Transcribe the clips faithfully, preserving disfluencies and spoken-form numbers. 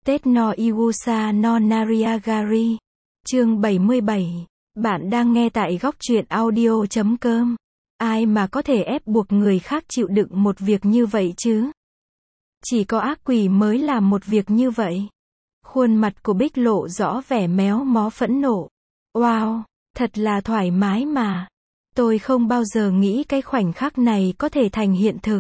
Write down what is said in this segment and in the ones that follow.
Tết no Iwusa no Nariagari. Chương bảy mươi bảy. Bạn đang nghe tại góc truyện audio chấm com. Ai mà có thể ép buộc người khác chịu đựng một việc như vậy chứ? Chỉ có ác quỷ mới làm một việc như vậy. Khuôn mặt của Bích lộ rõ vẻ méo mó phẫn nộ. Wow, thật là thoải mái mà. Tôi không bao giờ nghĩ cái khoảnh khắc này có thể thành hiện thực.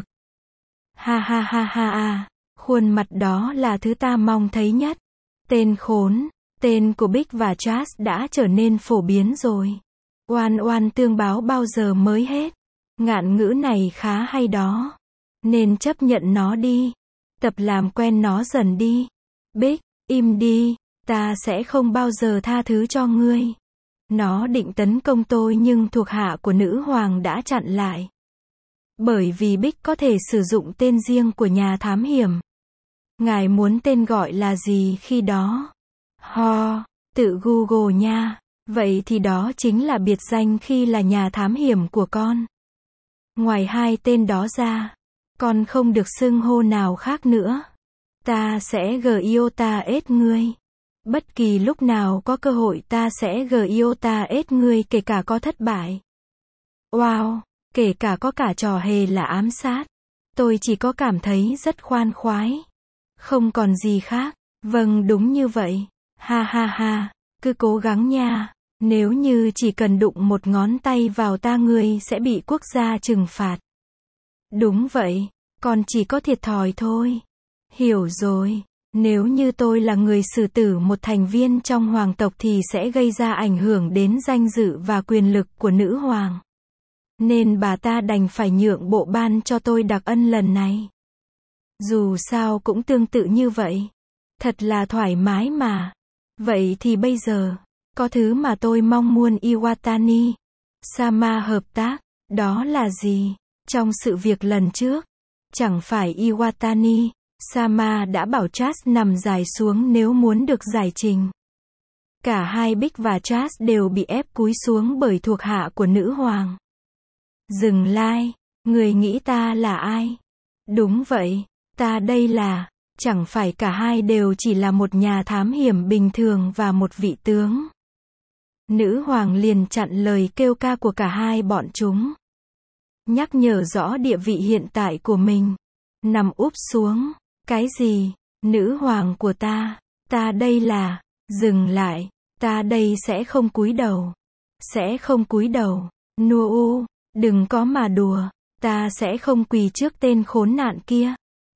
Ha ha ha ha ha. Khuôn mặt đó là thứ ta mong thấy nhất. Tên khốn, tên của Bích và Charles đã trở nên phổ biến rồi. Oan oan tương báo bao giờ mới hết. Ngạn ngữ này khá hay đó. Nên chấp nhận nó đi. Tập làm quen nó dần đi. Bích, im đi, ta sẽ không bao giờ tha thứ cho ngươi. Nó định tấn công tôi nhưng thuộc hạ của nữ hoàng đã chặn lại. Bởi vì Bích có thể sử dụng tên riêng của nhà thám hiểm. Ngài muốn tên gọi là gì khi đó? Ho, tự Google nha. Vậy thì đó chính là biệt danh khi là nhà thám hiểm của con. Ngoài hai tên đó ra, con không được xưng hô nào khác nữa. Ta sẽ giota ết ngươi. Bất kỳ lúc nào có cơ hội ta sẽ giota ết ngươi kể cả có thất bại. Wow, kể cả có cả trò hề là ám sát. Tôi chỉ có cảm thấy rất khoan khoái. Không còn gì khác. Vâng, đúng như vậy. Ha ha ha, cứ cố gắng nha. Nếu như chỉ cần đụng một ngón tay vào ta ngươi sẽ bị quốc gia trừng phạt. Đúng vậy, con chỉ có thiệt thòi thôi. Hiểu rồi, nếu như tôi là người xử tử một thành viên trong hoàng tộc thì sẽ gây ra ảnh hưởng đến danh dự và quyền lực của nữ hoàng. Nên bà ta đành phải nhượng bộ ban cho tôi đặc ân lần này. Dù sao cũng tương tự như vậy. Thật là thoải mái mà. Vậy thì bây giờ, có thứ mà tôi mong muốn Iwatani Sama hợp tác, đó là gì? Trong sự việc lần trước, chẳng phải Iwatani Sama đã bảo Charles nằm dài xuống nếu muốn được giải trình. Cả hai Bích và Charles đều bị ép cúi xuống bởi thuộc hạ của nữ hoàng. Dừng lại, người nghĩ ta là ai? Đúng vậy, ta đây là, chẳng phải cả hai đều chỉ là một nhà thám hiểm bình thường và một vị tướng. Nữ hoàng liền chặn lời kêu ca của cả hai bọn chúng. Nhắc nhở rõ địa vị hiện tại của mình. Nằm úp xuống. Cái gì? Nữ hoàng của ta. Ta đây là. Dừng lại. Ta đây sẽ không cúi đầu. Sẽ không cúi đầu. Nua u. Đừng có mà đùa. Ta sẽ không quỳ trước tên khốn nạn kia.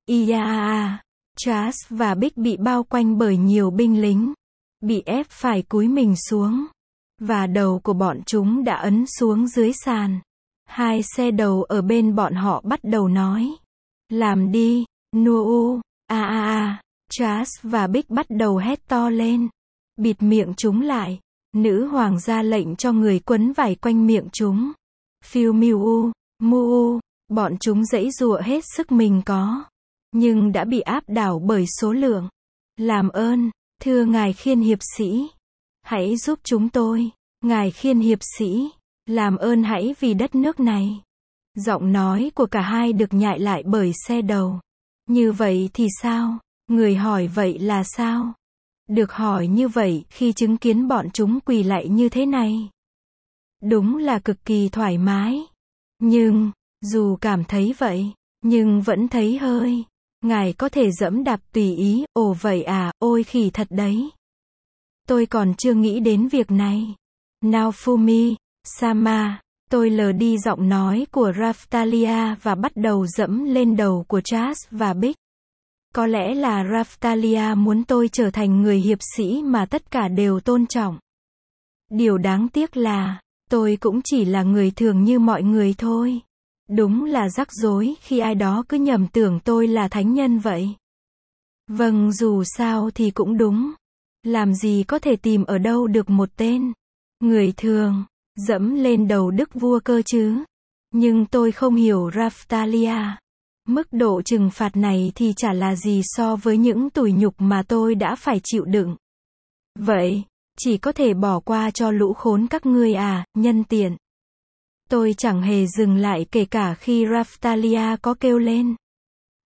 Ia. Charles và Bích bị bao quanh bởi nhiều binh lính. Bị ép phải cúi mình xuống. Và đầu của bọn chúng đã ấn xuống dưới sàn. Hai xe đầu ở bên bọn họ bắt đầu nói. Làm đi, nua u, a a a. Charles và Bích bắt đầu hét to lên. Bịt miệng chúng lại. Nữ hoàng ra lệnh cho người quấn vải quanh miệng chúng. Phiêu miu u, mu u. Bọn chúng giãy giụa hết sức mình có. Nhưng đã bị áp đảo bởi số lượng. Làm ơn, thưa ngài khiên hiệp sĩ. Hãy giúp chúng tôi, ngài khiên hiệp sĩ. Làm ơn hãy vì đất nước này. Giọng nói của cả hai được nhại lại bởi xe đầu. Như vậy thì sao? Người hỏi vậy là sao? Được hỏi như vậy khi chứng kiến bọn chúng quỳ lạy như thế này. Đúng là cực kỳ thoải mái. Nhưng, dù cảm thấy vậy, nhưng vẫn thấy hơi. Ngài có thể dẫm đạp tùy ý, ồ vậy à, ôi khỉ thật đấy. Tôi còn chưa nghĩ đến việc này. Naofumi Sama, tôi lờ đi giọng nói của Raphtalia và bắt đầu dẫm lên đầu của Charles và Bích. Có lẽ là Raphtalia muốn tôi trở thành người hiệp sĩ mà tất cả đều tôn trọng. Điều đáng tiếc là, tôi cũng chỉ là người thường như mọi người thôi. Đúng là rắc rối khi ai đó cứ nhầm tưởng tôi là thánh nhân vậy. Vâng, dù sao thì cũng đúng. Làm gì có thể tìm ở đâu được một tên người thường dẫm lên đầu đức vua cơ chứ. Nhưng tôi không hiểu Raphtalia. Mức độ trừng phạt này thì chả là gì so với những tủi nhục mà tôi đã phải chịu đựng. Vậy, chỉ có thể bỏ qua cho lũ khốn các ngươi à, nhân tiện. Tôi chẳng hề dừng lại kể cả khi Raphtalia có kêu lên.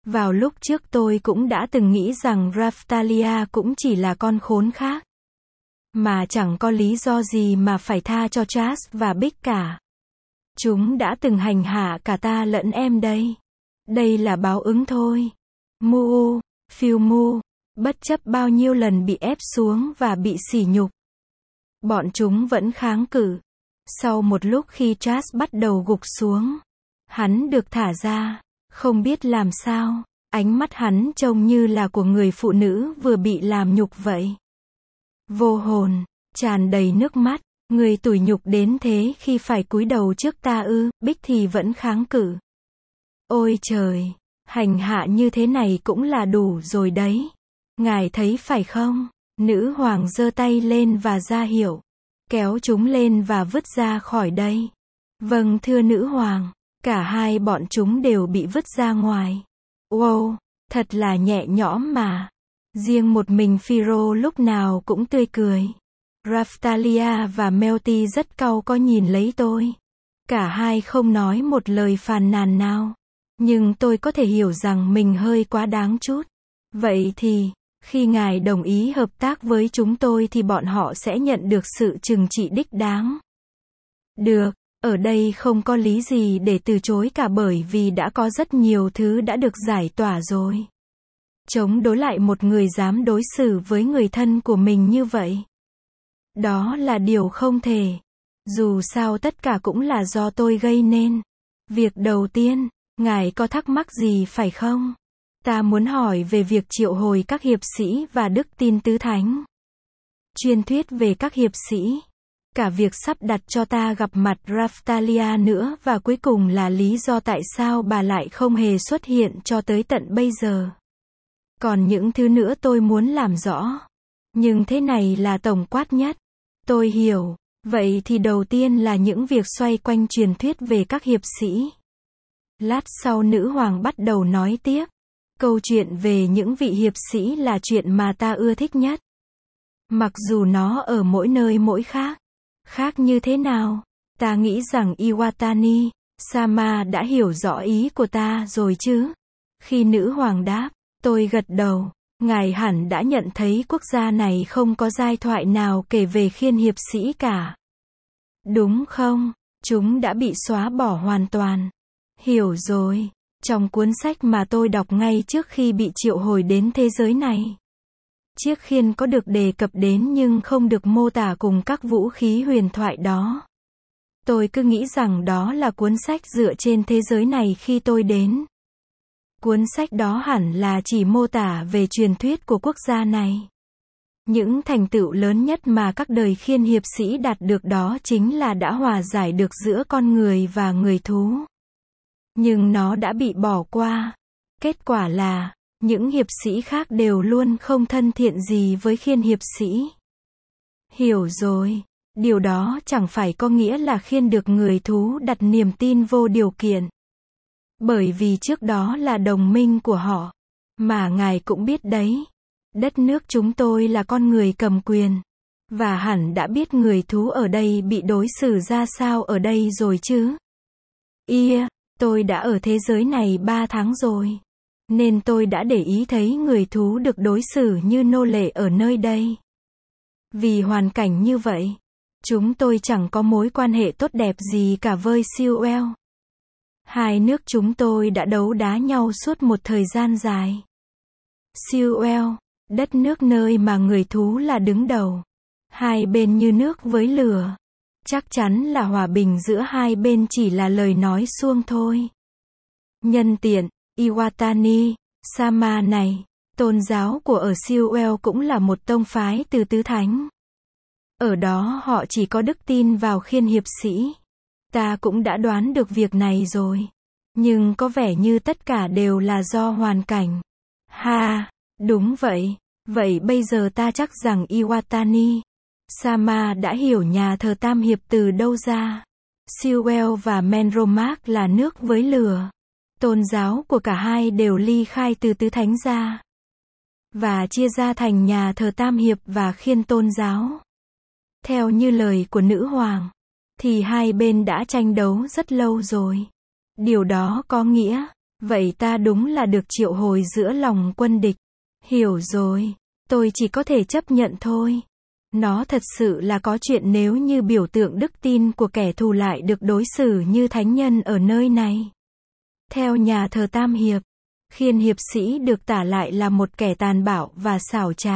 Vào lúc trước tôi cũng đã từng nghĩ rằng Raphtalia cũng chỉ là con khốn khác. Mà chẳng có lý do gì mà phải tha cho Charles và Bích cả. Chúng đã từng hành hạ cả ta lẫn em đây. Đây là báo ứng thôi. Mu, phiêu mu, bất chấp bao nhiêu lần bị ép xuống và bị sỉ nhục. Bọn chúng vẫn kháng cự. Sau một lúc khi Charles bắt đầu gục xuống, hắn được thả ra, không biết làm sao, ánh mắt hắn trông như là của người phụ nữ vừa bị làm nhục vậy. Vô hồn, tràn đầy nước mắt, người tủi nhục đến thế khi phải cúi đầu trước ta ư, Bích thì vẫn kháng cự. Ôi trời, hành hạ như thế này cũng là đủ rồi đấy. Ngài thấy phải không? Nữ hoàng giơ tay lên và ra hiệu. Kéo chúng lên và vứt ra khỏi đây. Vâng thưa nữ hoàng. Cả hai bọn chúng đều bị vứt ra ngoài. Wow, thật là nhẹ nhõm mà. Riêng một mình Phiro lúc nào cũng tươi cười. Raphtalia và Melty rất cau có nhìn lấy tôi. Cả hai không nói một lời phàn nàn nào. Nhưng tôi có thể hiểu rằng mình hơi quá đáng chút. Vậy thì, khi ngài đồng ý hợp tác với chúng tôi thì bọn họ sẽ nhận được sự trừng trị đích đáng. Được, ở đây không có lý gì để từ chối cả bởi vì đã có rất nhiều thứ đã được giải tỏa rồi. Chống đối lại một người dám đối xử với người thân của mình như vậy. Đó là điều không thể. Dù sao tất cả cũng là do tôi gây nên. Việc đầu tiên, ngài có thắc mắc gì phải không? Ta muốn hỏi về việc triệu hồi các hiệp sĩ và đức tin tứ thánh. Truyền thuyết về các hiệp sĩ. Cả việc sắp đặt cho ta gặp mặt Raphtalia nữa và cuối cùng là lý do tại sao bà lại không hề xuất hiện cho tới tận bây giờ. Còn những thứ nữa tôi muốn làm rõ. Nhưng thế này là tổng quát nhất. Tôi hiểu. Vậy thì đầu tiên là những việc xoay quanh truyền thuyết về các hiệp sĩ. Lát sau nữ hoàng bắt đầu nói tiếp. Câu chuyện về những vị hiệp sĩ là chuyện mà ta ưa thích nhất. Mặc dù nó ở mỗi nơi mỗi khác. Khác như thế nào? Ta nghĩ rằng Iwatani, Sama đã hiểu rõ ý của ta rồi chứ? Khi nữ hoàng đáp, tôi gật đầu. Ngài hẳn đã nhận thấy quốc gia này không có giai thoại nào kể về khiên hiệp sĩ cả. Đúng không? Chúng đã bị xóa bỏ hoàn toàn. Hiểu rồi. Trong cuốn sách mà tôi đọc ngay trước khi bị triệu hồi đến thế giới này. Chiếc khiên có được đề cập đến nhưng không được mô tả cùng các vũ khí huyền thoại đó. Tôi cứ nghĩ rằng đó là cuốn sách dựa trên thế giới này khi tôi đến. Cuốn sách đó hẳn là chỉ mô tả về truyền thuyết của quốc gia này. Những thành tựu lớn nhất mà các đời khiên hiệp sĩ đạt được đó chính là đã hòa giải được giữa con người và người thú. Nhưng nó đã bị bỏ qua. Kết quả là, những hiệp sĩ khác đều luôn không thân thiện gì với khiên hiệp sĩ. Hiểu rồi. Điều đó chẳng phải có nghĩa là khiên được người thú đặt niềm tin vô điều kiện. Bởi vì trước đó là đồng minh của họ. Mà ngài cũng biết đấy. Đất nước chúng tôi là con người cầm quyền. Và hẳn đã biết người thú ở đây bị đối xử ra sao ở đây rồi chứ. Ia, tôi đã ở thế giới này ba tháng rồi. Nên tôi đã để ý thấy người thú được đối xử như nô lệ ở nơi đây. Vì hoàn cảnh như vậy, chúng tôi chẳng có mối quan hệ tốt đẹp gì cả với Sewell. Hai nước chúng tôi đã đấu đá nhau suốt một thời gian dài. Sewell, đất nước nơi mà người thú là đứng đầu. Hai bên như nước với lửa. Chắc chắn là hòa bình giữa hai bên chỉ là lời nói suông thôi. Nhân tiện, Iwatani, Sama này, tôn giáo của ở Sewell cũng là một tông phái từ tứ thánh. Ở đó họ chỉ có đức tin vào khiên hiệp sĩ. Ta cũng đã đoán được việc này rồi. Nhưng có vẻ như tất cả đều là do hoàn cảnh. Ha, đúng vậy. Vậy bây giờ ta chắc rằng Iwatani, Sama đã hiểu nhà thờ Tam Hiệp từ đâu ra. Sewell và Menromark là nước với lửa. Tôn giáo của cả hai đều ly khai từ tứ thánh ra. Và chia ra thành nhà thờ Tam Hiệp và khiên tôn giáo. Theo như lời của nữ hoàng, thì hai bên đã tranh đấu rất lâu rồi. Điều đó có nghĩa, Vậy ta đúng là được triệu hồi giữa lòng quân địch. Hiểu rồi. Tôi chỉ có thể chấp nhận thôi. Nó thật sự là có chuyện nếu như biểu tượng đức tin của kẻ thù lại được đối xử như thánh nhân ở nơi này. Theo nhà thờ Tam Hiệp, Khiên hiệp sĩ được tả lại là một kẻ tàn bạo và xảo trá.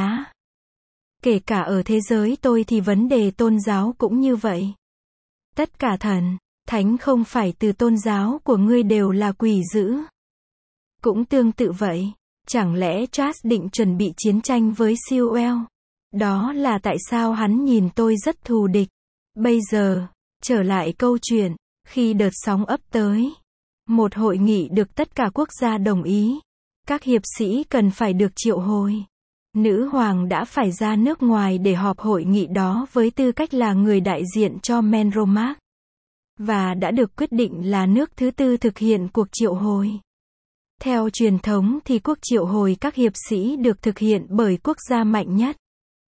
Kể cả ở thế giới tôi thì vấn đề tôn giáo cũng như vậy. Tất cả thần, thánh không phải từ tôn giáo của ngươi đều là quỷ dữ. Cũng tương tự vậy, chẳng lẽ Charles định chuẩn bị chiến tranh với Sewell? Đó là tại sao hắn nhìn tôi rất thù địch. Bây giờ, trở lại câu chuyện, khi đợt sóng ấp tới, một hội nghị được tất cả quốc gia đồng ý. Các hiệp sĩ cần phải được triệu hồi. Nữ hoàng đã phải ra nước ngoài để họp hội nghị đó với tư cách là người đại diện cho Menromark. Và đã được quyết định là nước thứ tư thực hiện cuộc triệu hồi. Theo truyền thống thì cuộc triệu hồi các hiệp sĩ được thực hiện bởi quốc gia mạnh nhất.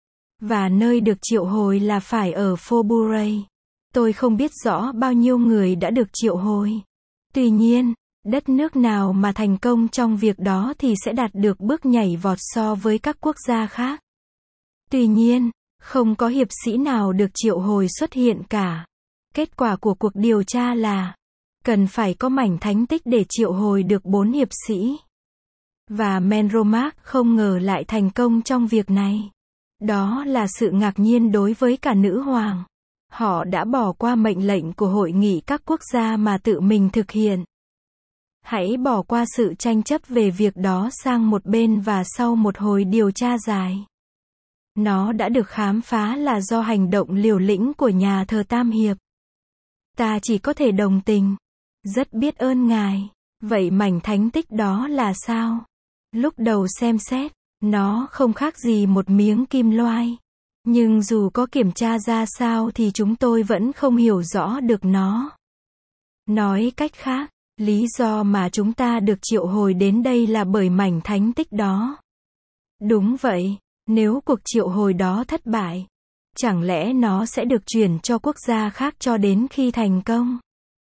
Và nơi được triệu hồi là phải ở Forbury. Tôi không biết rõ bao nhiêu người đã được triệu hồi. Tuy nhiên, đất nước nào mà thành công trong việc đó thì sẽ đạt được bước nhảy vọt so với các quốc gia khác. Tuy nhiên, không có hiệp sĩ nào được triệu hồi xuất hiện cả. Kết quả của cuộc điều tra là cần phải có mảnh thánh tích để triệu hồi được bốn hiệp sĩ. Và Menromark không ngờ lại thành công trong việc này. Đó là sự ngạc nhiên đối với cả nữ hoàng. Họ đã bỏ qua mệnh lệnh của hội nghị các quốc gia mà tự mình thực hiện. Hãy bỏ qua sự tranh chấp về việc đó sang một bên và sau một hồi điều tra dài. Nó đã được khám phá là do hành động liều lĩnh của nhà thờ Tam Hiệp. Ta chỉ có thể đồng tình. Rất biết ơn ngài. Vậy mảnh thánh tích đó là sao? Lúc đầu xem xét, nó không khác gì một miếng kim loai. Nhưng dù có kiểm tra ra sao thì chúng tôi vẫn không hiểu rõ được nó. Nói cách khác, lý do mà chúng ta được triệu hồi đến đây là bởi mảnh thánh tích đó. Đúng vậy, nếu cuộc triệu hồi đó thất bại, chẳng lẽ nó sẽ được chuyển cho quốc gia khác cho đến khi thành công?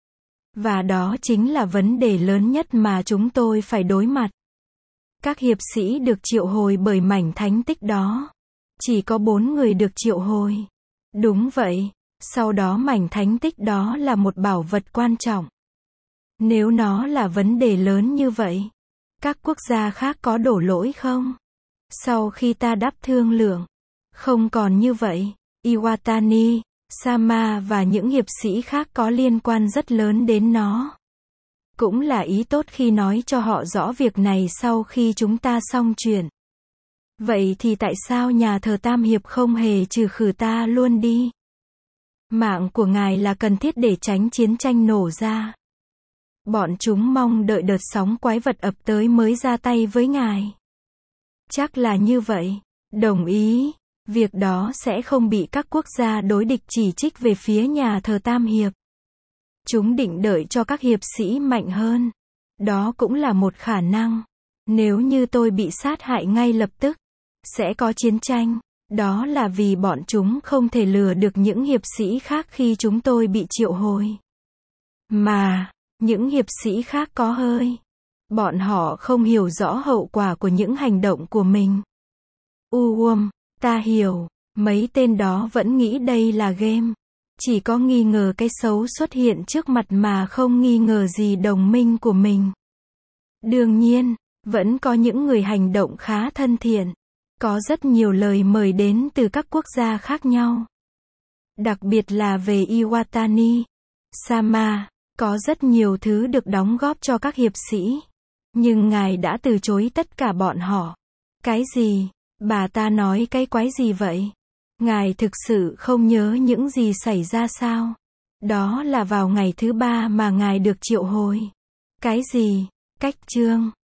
Và đó chính là vấn đề lớn nhất mà chúng tôi phải đối mặt. Các hiệp sĩ được triệu hồi bởi mảnh thánh tích đó. Chỉ có bốn người được triệu hồi. Đúng vậy, sau đó mảnh thánh tích đó là một bảo vật quan trọng. Nếu nó là vấn đề lớn như vậy, các quốc gia khác có đổ lỗi không? Sau khi ta đáp thương lượng, không còn như vậy, Iwatani, Sama và những hiệp sĩ khác có liên quan rất lớn đến nó. Cũng là ý tốt khi nói cho họ rõ việc này sau khi chúng ta xong chuyện. Vậy thì tại sao nhà thờ Tam Hiệp không hề trừ khử ta luôn đi? Mạng của ngài là cần thiết để tránh chiến tranh nổ ra. Bọn chúng mong đợi đợt sóng quái vật ập tới mới ra tay với ngài. Chắc là như vậy. Đồng ý. Việc đó sẽ không bị các quốc gia đối địch chỉ trích về phía nhà thờ Tam Hiệp. Chúng định đợi cho các hiệp sĩ mạnh hơn. Đó cũng là một khả năng. Nếu như tôi bị sát hại ngay lập tức, sẽ có chiến tranh. Đó là vì bọn chúng không thể lừa được những hiệp sĩ khác khi chúng tôi bị triệu hồi. Mà, những hiệp sĩ khác có hơi. Bọn họ không hiểu rõ hậu quả của những hành động của mình. Uwum, ta hiểu, mấy tên đó vẫn nghĩ đây là game. Chỉ có nghi ngờ cái xấu xuất hiện trước mặt mà không nghi ngờ gì đồng minh của mình. Đương nhiên, vẫn có những người hành động khá thân thiện. Có rất nhiều lời mời đến từ các quốc gia khác nhau. Đặc biệt là về Iwatani, Sama, có rất nhiều thứ được đóng góp cho các hiệp sĩ. Nhưng ngài đã từ chối tất cả bọn họ. Cái gì? Bà ta nói cái quái gì vậy? Ngài thực sự không nhớ những gì xảy ra sao? Đó là vào ngày thứ ba mà ngài được triệu hồi. Cái gì? Cách chương